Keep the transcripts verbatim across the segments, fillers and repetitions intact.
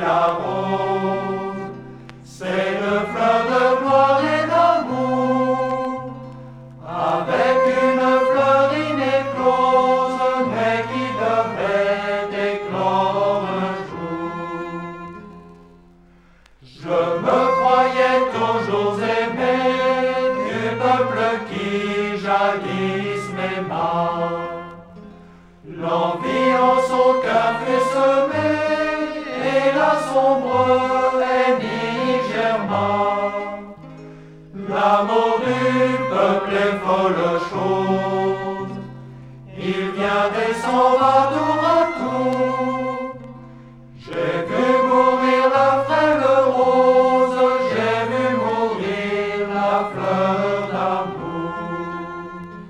la rose, c'est le fleur de gloire et d'amour, avec une fleur inéclose, mais qui devait éclore un jour. Je me croyais toujours aimé du peuple qui jadis m'aima. L'envie en son cœur fut semée, et la sombre haine germa. L'amour du peuple est folle chose, il vient et s'en va tour à tour. J'ai vu mourir la frêle rose, j'ai vu mourir la fleur d'amour.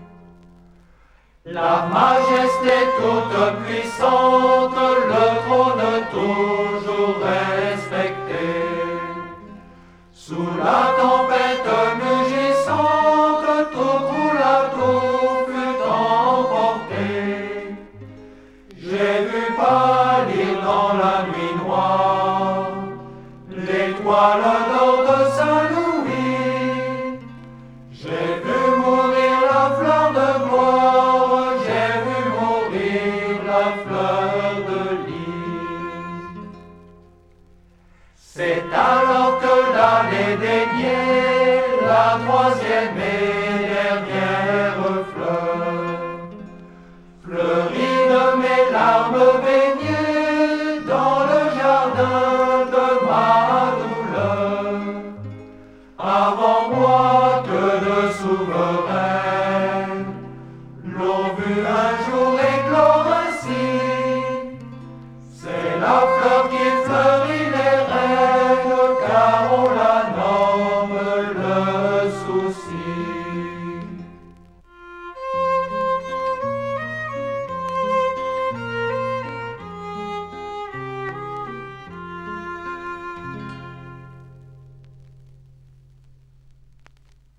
La majesté toute puissante, le trône toujours respecté. Sous la tempête mugissante, tout coule à tout fut emporté. J'ai vu pâlir dans la nuit noire l'étoile d'or de Saint-Louis. J'ai vu mourir la fleur de gloire, j'ai vu mourir la fleur de lys. C'est alors que l'année déniait la troisième et dernière fleur, fleurie de mes larmes baignées dans le jardin de ma douleur. Avant moi que de souverains l'ont vu un